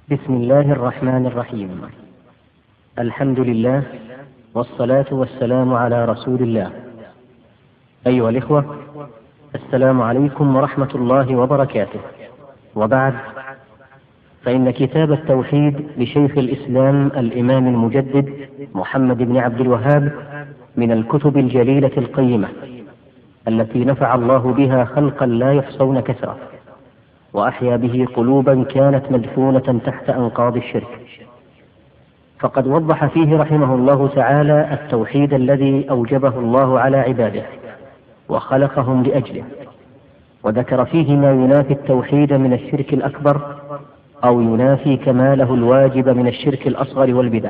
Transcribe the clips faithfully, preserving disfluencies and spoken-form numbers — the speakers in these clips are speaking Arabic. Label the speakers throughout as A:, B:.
A: بسم الله الرحمن الرحيم. الحمد لله والصلاة والسلام على رسول الله. أيها الإخوة، السلام عليكم ورحمة الله وبركاته. وبعد، فإن كتاب التوحيد لشيخ الإسلام الإمام المجدد محمد بن عبد الوهاب من الكتب الجليلة القيمة التي نفع الله بها خلقا لا يحصون كثرة، وأحيا به قلوبا كانت مدفونة تحت أنقاض الشرك. فقد وضح فيه رحمه الله تعالى التوحيد الذي أوجبه الله على عباده وخلقهم لأجله، وذكر فيه ما ينافي التوحيد من الشرك الأكبر أو ينافي كماله الواجب من الشرك الأصغر والبدع.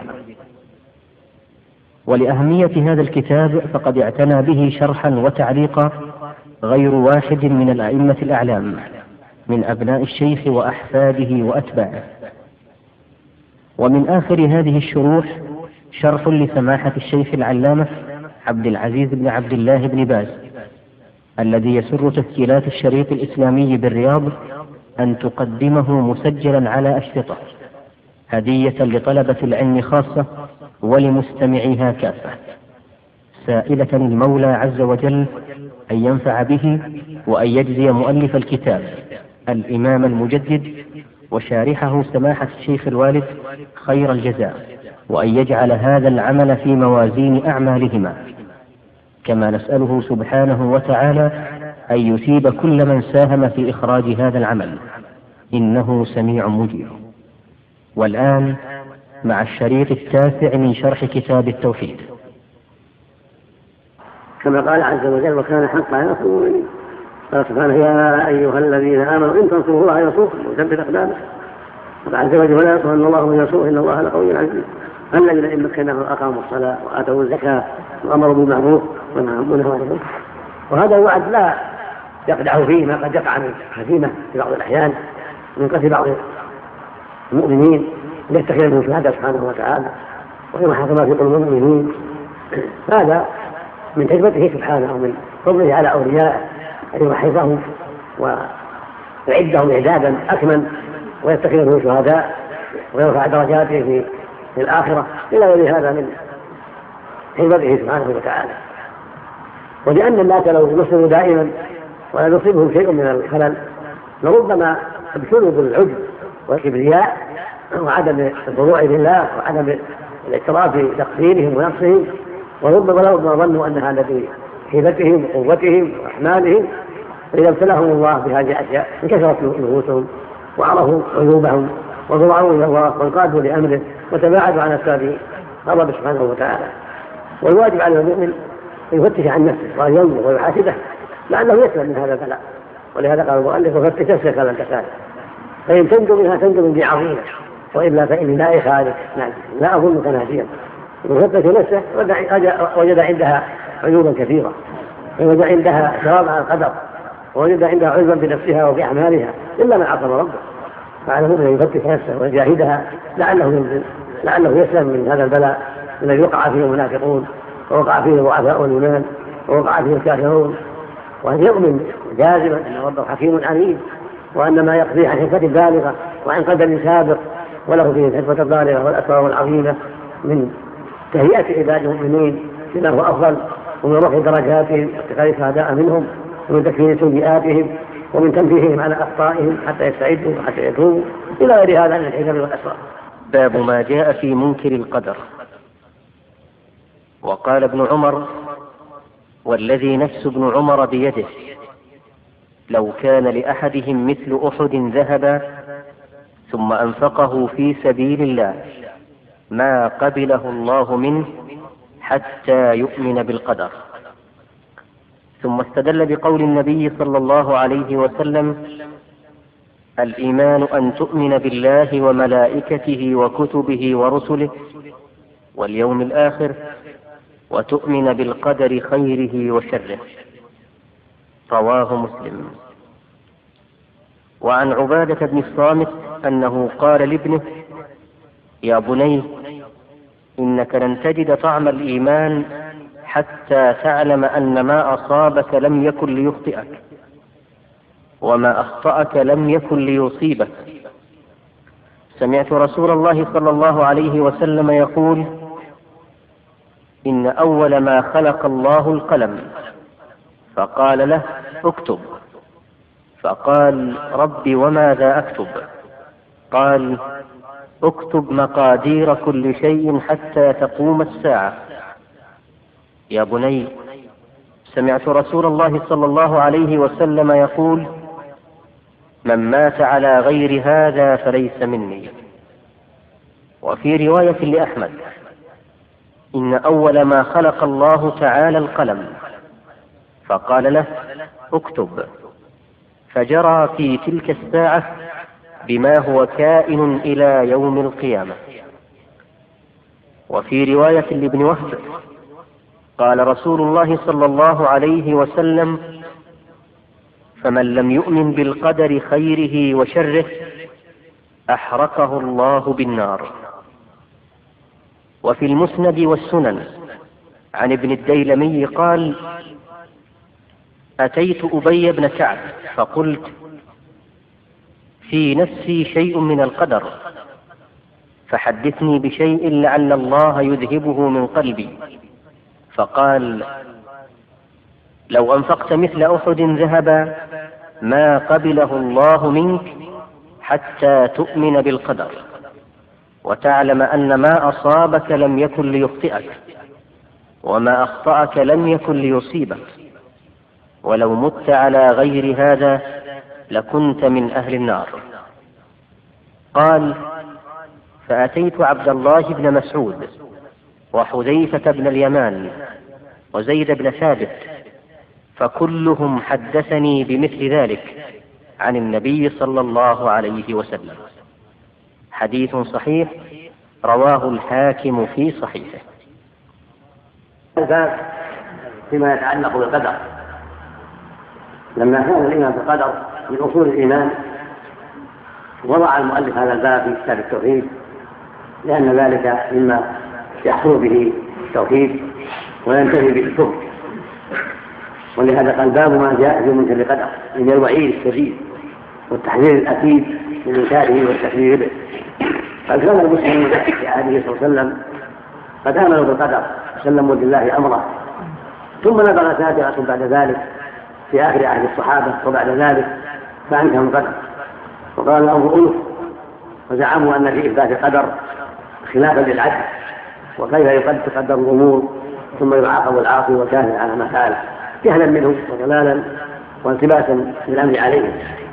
A: ولأهمية هذا الكتاب فقد اعتنى به شرحا وتعليقا غير واحد من الأئمة الأعلام من أبناء الشيخ وأحفاده وأتباعه. ومن آخر هذه الشروح شرح لسماحة الشيخ العلامة عبد العزيز بن عبد الله بن باز، الذي يسر تسجيلات الشريط الإسلامي بالرياض أن تقدمه مسجلا على أشرطة هدية لطلبة العلم خاصة ولمستمعيها كافة، سائلة المولى عز وجل أن ينفع به وأن يجزي مؤلف الكتاب الإمام المجدد وشارحه سماحة الشيخ الوالد خير الجزاء، وأن يجعل هذا العمل في موازين أعمالهما. كما نسأله سبحانه وتعالى أن يثيب كل من ساهم في إخراج هذا العمل، إنه سميع مجيب. والآن مع الشريط التاسع من شرح كتاب التوحيد.
B: كما قال عز وجل: وكان حقا على المؤمنين. قال سبحانه: يا أيها الذين آمنوا إن تنصروا الله ينصركم ويثبت أقدامكم. وقال عز وجل: ولا يطمئن الله من ينصره إن الله لقوي عزيز. الذين إن مكناهم أقاموا الصلاة وآتوا الزكاة وأمروا بالمعروف ونهوا عن المنكر. وهذا الوعد لا يقدح فيه ما قد يقع من هزيمة في بعض الأحيان من قتل بعض المؤمنين ليتخذ منهم شهادة سبحانه وتعالى ويمحق ما في قلوب المؤمنين. هذا من حكمته سبحانه ومن فضله على أوليائه أن يمحصهم ويعدهم إعدادا أكمل ويتخذ منهم شهداء ويرفع درجاته في الآخرة إلى غير هذا من حكمته سبحانه وتعالى. ولأن الناس لو نصروا دائما ولا يصيبهم شيء من الخلل لربما ابتلوا بالعجب والكبرياء وعدم الخضوع لله وعدم الاعتراف بتقصيرهم ونقصهم، وربما لو ظنوا أن هذا بحيلتهم وقوتهم وأحمالهم، فإذا ابتلاهم الله بهذه الأشياء انكسرت نفوسهم وعرفوا عيوبهم وضرعوا إلى الله وانقادوا لأمره وتباعدوا عن أسباب غضب سبحانه وتعالى. والواجب على المؤمن أن يفتش عن نفسه وأن ينظر ويحاسبه لعله يسلم من هذا البلاء. ولهذا قال المؤلف: وفتش نفسك قبل أن تسأل، فإن تنجو منها تنجو بعظيمة، وإلا فإني لا إخالف لا أظنك ناجيا. وفتش نفسه وجد عندها عيوبا كثيرة، وجد عندها اعتراض على القدر، ووجد عندها عذبا بنفسها وبأعمالها إلا من عصم ربه. فعلى المؤمن أن يفتش نفسه ويجاهدها لعله ينزل لعله يسلم من هذا البلاء الذي وقع فيه المنافقون ووقع فيه ضعفاء الإيمان ووقع فيه الكافرون، وأن يؤمن جازما أن ربه حكيم عليم، وأن ما يقضي عن حكمة بالغة وعن قدر سابق وله فيه الحكمة البالغة والأسرار العظيمة من تهيئة عباد المؤمنين بما هو أفضل، ومن رفع درجاتهم واتخاذ شهداء منهم، ومن تكفير سيئاتهم، ومن تنبيههم على أخطائهم حتى يستعدوا وحتى يتوبوا إلى غير هذا من الحكم والأسرار.
A: باب ما جاء في منكر القدر. وقال ابن عمر: والذي نفس ابن عمر بيده لو كان لأحدهم مثل أحد ذهبا ثم أنفقه في سبيل الله ما قبله الله منه حتى يؤمن بالقدر. ثم استدل بقول النبي صلى الله عليه وسلم: الإيمان أن تؤمن بالله وملائكته وكتبه ورسله واليوم الآخر وتؤمن بالقدر خيره وشره. رواه مسلم. وعن عبادة بن الصامت أنه قال لابنه: يا بني، إنك لن تجد طعم الإيمان حتى تعلم أن ما أصابك لم يكن ليخطئك وما أخطأك لم يكن ليصيبك. سمعت رسول الله صلى الله عليه وسلم يقول: إن أول ما خلق الله القلم، فقال له: اكتب. فقال: رب وماذا أكتب؟ قال: اكتب مقادير كل شيء حتى تقوم الساعة. يا بني، سمعت رسول الله صلى الله عليه وسلم يقول: من مات على غير هذا فليس مني. وفي رواية لأحمد: إن أول ما خلق الله تعالى القلم، فقال له: اكتب. فجرى في تلك الساعة بما هو كائن إلى يوم القيامة. وفي رواية لابن وهب: قال رسول الله صلى الله عليه وسلم: فمن لم يؤمن بالقدر خيره وشره أحرقه الله بالنار. وفي المسند والسنن عن ابن الديلمي قال: أتيت أبي بن كعب فقلت: في نفسي شيء من القدر، فحدثني بشيء لعل الله يذهبه من قلبي. فقال: لو أنفقت مثل أحد ذهبا ما قبله الله منك حتى تؤمن بالقدر، وتعلم أن ما أصابك لم يكن ليخطئك، وما أخطأك لم يكن ليصيبك، ولو مت على غير هذا لكنت من أهل النار. قال: فأتيت عبد الله بن مسعود وحذيفة بن اليمان وزيد بن ثابت، فكلهم حدثني بمثل ذلك عن النبي صلى الله عليه وسلم. حديث صحيح رواه الحاكم في صحيحه.
B: الباب فيما يتعلق بالقدر، لما كان الإيمان بالقدر من أصول الإيمان وضع المؤلف هذا الباب في كتاب التوحيد، لأن ذلك مما يحصل به التوحيد وينتهي به الكفر. ولهذا قال: باب ما جاء في منكر القدر، من الوعيد الشديد والتحذير الأكيد من إنكاره والتكذيب به. قد كان المسلمون في عهده صلى الله عليه وسلم قد آمنوا بالقدر وسلموا لله أمره، ثم نبغ سابقة بعد ذلك في آخر عهد الصحابة وبعد ذلك فأنكروا القدر وقال الأمر ألف، وزعموا أن في إثبات القدر خلافا للعدل، وكيف يقد تقدر الأمور ثم يعاقب العاصي والكافر على ما فعل جهلا منه وضلالا والتباسا بالأمر عليهم.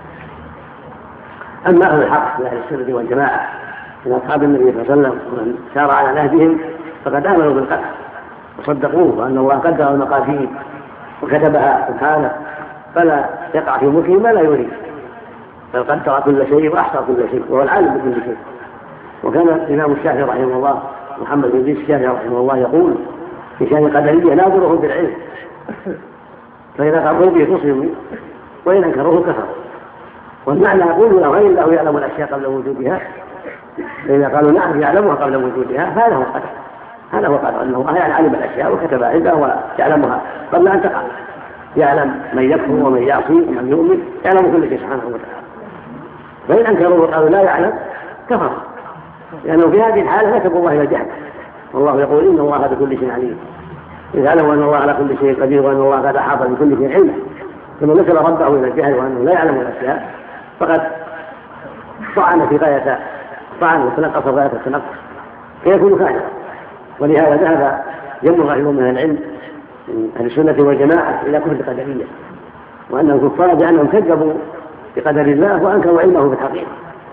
B: أما أهل الحق من أهل السنة والجماعة من أصحاب النبي صلى الله عليه وسلم ومن سار على نهجهم فقد آمنوا بالقدر وصدقوه وأن الله قدر المقادير وكتبها سبحانه، فلا يقع في ملكه ما لا يريد، بل قدر كل شيء وأحصى كل شيء وهو العالم بكل شيء. وكان الإمام الشافعي رحمه الله محمد بن إدريس الشافعي رحمه الله يقول في شأن القدرية: ناظرهم بالعلم، فإذا قروا به تصلوا وإن أنكروه كفروا. والمعنى يقول: لو غير الله يعلم الأشياء قبل وجودها، فإذا قالوا نعم يعلمها قبل وجودها فهذا هو القدر. هذا هو القدر، أنه يعني علم الأشياء وكتبها عنده ويعلمها قبل أن تقع. يعلم من يكفر ومن يعصي ومن يؤمن، يعلم كل شيء سبحانه وتعالى. فإن أنكروا وقالوا لا يعلم كفر، لأنه في هذه الحالة نسبوا الله إلى الجهل، والله يقول: إن الله بكل شيء عليم. إذا علموا أن الله على كل شيء قدير وأن الله قد أحاط بكل شيء علما، ثم نسب ربه إلى الجهل وأنه لا يعلم الأشياء، فقد طعن في غاية طعن وتنقص غاية التنقص فيكون كافرا. ولهذا ذهب جمع غير من العلم من أهل السنة والجماعة إلى كفر القدرية، وأنهم كفار بأنهم كذبوا بقدر الله وأنكروا علمه بالحقيقة.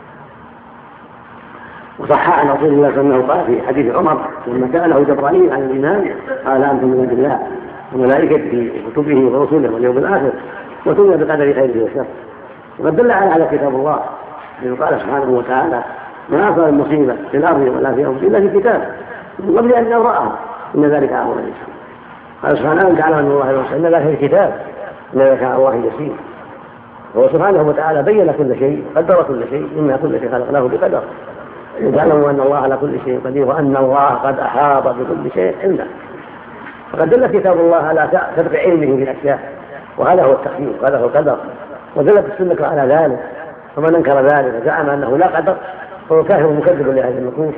B: وصح عن رسول الله صلى الله عليه وسلم قال في حديث عمر لما سأله جبرائيل عن الإيمان قال: أنتم من عند الله وملائكته وكتبه ورسوله واليوم الآخر وتؤمن بقدر خيره وشره. وقد دل على هذا كتاب الله، الذي قال سبحانه وتعالى: ما أصاب المصيبة في الأرض ولا في أنفسهم إلا في كتاب من قبل أن نبرأها إن ذلك على الله يسير. قال سبحانه: أن تعلم أن الله يوصل إن ذلك في الكتاب إن ذلك على الله يسير. وهو سبحانه وتعالى بين كل شيء، قدر كل شيء، إنا كل شيء خلقناه بقدر. تعلموا أن الله على كل شيء قدير وأن الله قد أحاط بكل شيء علما. فقد دل كتاب الله على سبق علمه بالأشياء، وهذا هو التقدير وهذا هو القدر، ودلت السنة على ذلك. فمن أنكر ذلك وزعم أنه لا قدر فهو كافر مكذب لهذه النصوص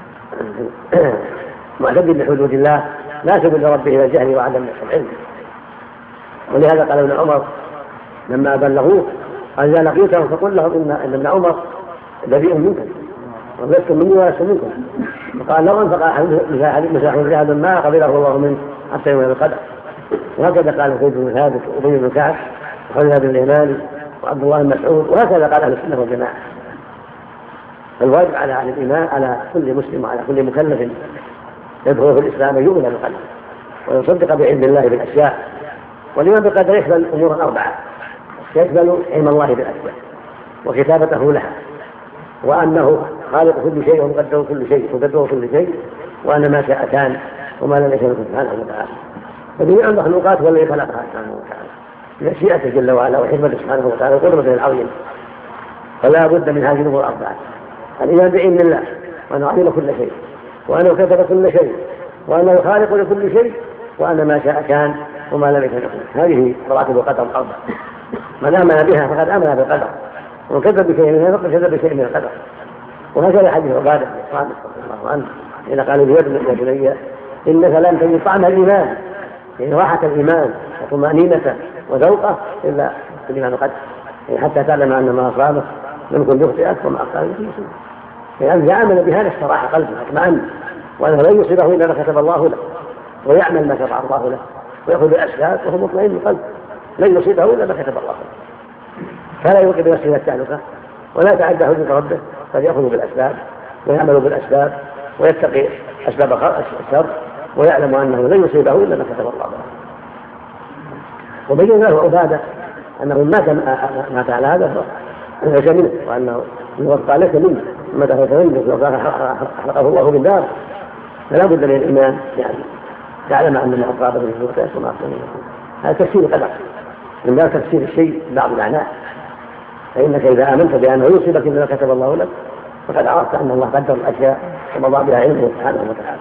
B: معتد بحدود الله ناسب لربه الى الجهل وعدم العلم. ولهذا قال ابن عمر لما بلغوه قال اذا لقيتهم فقل لهم ان ابن عمر بريء منكم ولست مني ولست منكم. فقال لو انفق مساح ذهبا ما قبله الله منه حتى يوم القدر. وهكذا قال زيد بن ثابت وابي بن كعب وخالد بن اليمان وعبد الله بن مسعود، وهكذا قال اهل السنه والجماعه. فالواجب على اهل الايمان على كل مسلم وعلى كل مكلف يدخل في الاسلام يؤمن بالقدر ويصدق بعلم الله بالاشياء. والايمان بالقدر يشمل امورا اربعه، يشمل علم الله بالاشياء وكتابته لها، وانه خالق كل شيء ومقدر كل شيء ومقدر كل شيء، وان ما شاء كان وما لم يشاء سبحانه وتعالى. فجميع المخلوقات هو الذي خلقها سبحانه وتعالى بمشيئته جل وعلا وحكمته سبحانه وتعالى وقدرته العظيمه. فلا بد من هذه الامور الاربعه: الايمان بعلم الله وانه علم كل شيء وانه كتب كل شيء وانه خالق لكل شيء وان ما شاء كان وما لم يشاء كان. هذه مراتب القدر الاربعه. من امن بها فقد امن بالقدر، ومن كذب بشيء منها فقد كذب بشيء من القدر. وهكذا حديث عباده بن الصامت رضي الله عنه حين قال يا بني انك لن تجد طعم الايمان، يعني راحه الايمان وطمانينته وذوقه الا بالايمان بالقدر، يعني حتى تعلم ان ما اصابك لم يكن يخطئك وما اخطاك في شيء. يعني اذا امن بهذا استراح قلبه اطمأن، وانه لن يصيبه الا ما كتب الله له، ويعمل ما شرع الله له ويأخذ بالاسباب وهو مطمئن القلب، لن يصيبه الا ما كتب الله له. فلا يوقف بنفسه التهلكه ولا يتعدى حدود ربه، بل يأخذ بالاسباب ويعمل بالاسباب ويتقي اسباب الشر ويعلم انه لن يصيبه الا ما كتب الله له. وبين له عباده انه مات مات على هذا ليس منه، وانه يوفى ليس منه ثم دخل منه لو كان احرقه الله بالنار. فلا بد من الايمان، يعني تعلم ان ما اصابه من الوقت وما اصابه منه. هذا تفسير القدر من باب تفسير الشيء بعض معناه. فانك اذا امنت بانه يصيبك الا ما كتب الله لك فقد عرفت ان الله قدر الاشياء ومضى بها علمه سبحانه وتعالى.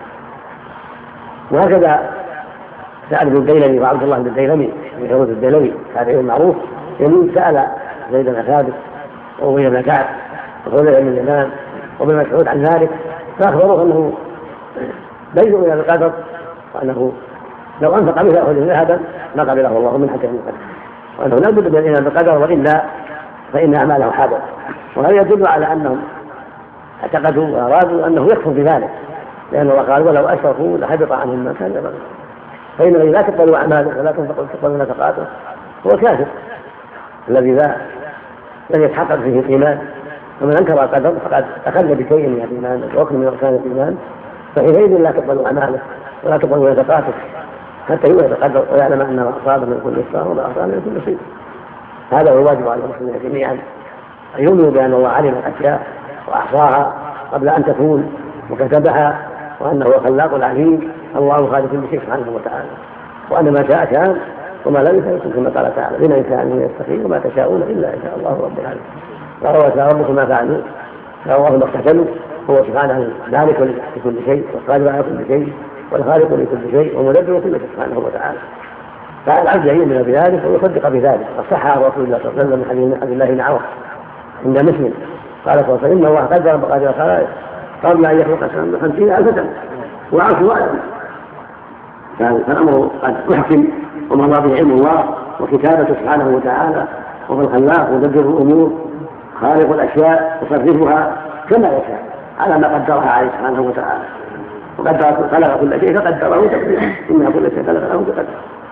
B: وهكذا سأل ابن الديلمي وعبد الله بن الديلمي من حروف الديلمي تابعي المعروف، يمين سأل زيد بن ثابت وابي بن كعب وخالد بن اليمان وابن مسعود عن ذلك، فأخبروه أنه لا يؤمن بالقدر، وأنه لو أنفق مثل أحد ذهبا ما قبله الله من حتى القدر، وأنه لا بد من الإيمان بالقدر وإلا فإن أعماله حابط. وهذا يدل على أنهم اعتقدوا وأرادوا أنه يكفر بذلك، لأن الله قال ولو أشركوا لحبط عنهم ما كان يعملون. فإن الذي لا تقبل أعماله ولا تقبل نفقاته هو كافر الذي لا لم يتحقق فيه الإيمان. ومن أنكر القدر فقد أخل بشيء من الإيمان وركن من أركان الإيمان، فحينئذ لا تقبل أعماله ولا تقبل نفقاته حتى يؤمن بالقدر ويعلم أن ما أصاب من كل إصرار وما أصاب من كل شيء. هذا هو الواجب على المسلمين جميعا، أن يؤمنوا بأن الله علم الأشياء وأحصاها قبل أن تكون وكتبها، وأنه هو الخلاق العليم الله خالق كل شيء سبحانه وتعالى، وأن ما شاء كان وما لم يشاء يكون كما قال تعالى لمن شاء أن يستقيم وما تشاءون إلا إن شاء الله رب العالمين. قال وشاء ربكم ما فعلوا فالله ما اقتتلوا، هو سبحانه ذلك لكل شيء والقادر على كل شيء والخالق لكل شيء ومدبر كل شيء سبحانه وتعالى. فالعبد يؤمن بذلك ويصدق بذلك. وصح عن رسول الله صلى الله عليه وسلم من حديث عبد الله بن عوف عند مسلم قال صلى الله عليه وسلم إن الله قدر مقادير الخلائق قبل أن يخلق السماء خمسين ألف سنة وعرشه أعلم. فالأمر قد محكم ومضى به علم الله وكتابته سبحانه وتعالى، وهو الخلاق مدبر الأمور خالق الأشياء يصرفها كما يشاء على ما قدرها عليه سبحانه وتعالى. وقدر خلق كل شيء فقدره تقديرا إن كل شيء خلقه بقدر.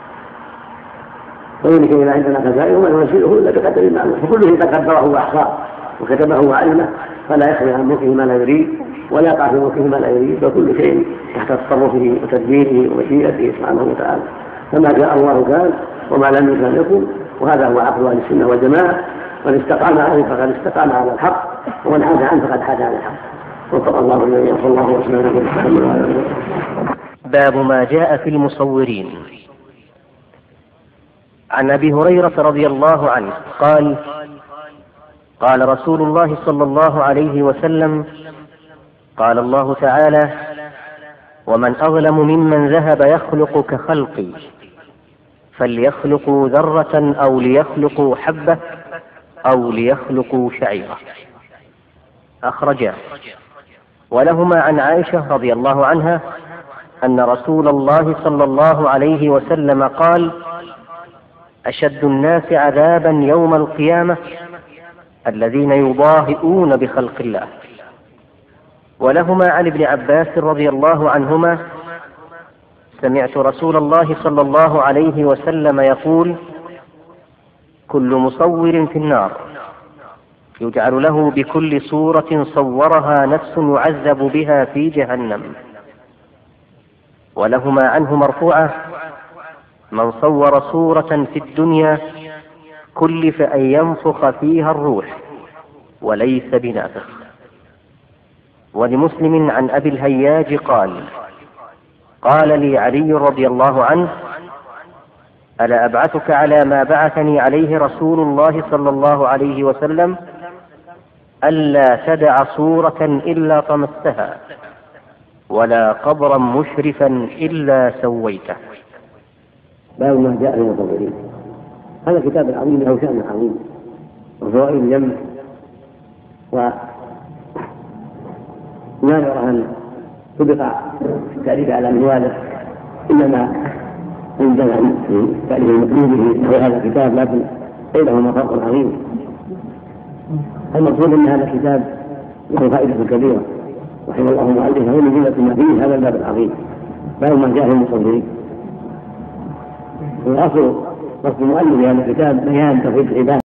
B: وإنك إذا عندنا خزائن وما ننزله إلا بقدر معلوم، فكل شيء قدره وأحصاه وكتبه وعلمه فلا يخرج عن ملكه ما لا يريد ولا يقع في ملكه ما لا يريد، وكل شيء تحت تصرفه وتدبيره ومشيئته سبحانه وتعالى. فما جاء الله كان وما لم يكن يكن، وهذا هو عقل اهل السنه والجماعه. من استقام عليه فقد استقام على الحق، ومن حاد عنه فقد حاد عن الحق. وفق الله الذي صلى الله وسلم على.
A: باب ما جاء في المصورين. عن ابي هريره رضي الله عنه قال قال رسول الله صلى الله عليه وسلم قال الله تعالى ومن أظلم ممن ذهب يخلق كخلقي فليخلقوا ذرة أو ليخلقوا حبة أو ليخلقوا شعيرة. أخرجاه. ولهما عن عائشة رضي الله عنها أن رسول الله صلى الله عليه وسلم قال: أشد الناس عذابا يوم القيامة الذين يضاهئون بخلق الله. ولهما عن ابن عباس رضي الله عنهما: سمعت رسول الله صلى الله عليه وسلم يقول: كل مصور في النار يجعل له بكل صورة صورها نفس يعذب بها في جهنم. ولهما عنه مرفوعة: من صور صورة في الدنيا كلف أن ينفخ فيها الروح وليس بنافخ. ولمسلم عن أبي الهياج قال: قال لي علي رضي الله عنه: ألا أبعثك على ما بعثني عليه رسول الله صلى الله عليه وسلم؟ ألا تدع صورة إلا طمستها ولا قبرا مشرفا إلا سويته.
B: باب ما جاء في المصورين. هذا كتاب عظيم له شأن عظيم وفوائد جمع، ولا يرى أن تبقى التأليف على منواله، إنما عندنا في تأليف المقلوب في هذا الكتاب، لكن بينهما فرق عظيم. المقصود أن هذا الكتاب له فائدة كبيرة، رحمه الله مؤلفه من جملة ما فيه هذا الباب العظيم، باب ما جاء في المصورين. والأصل قصد المؤلف هذا الكتاب بيان توحيد العبادة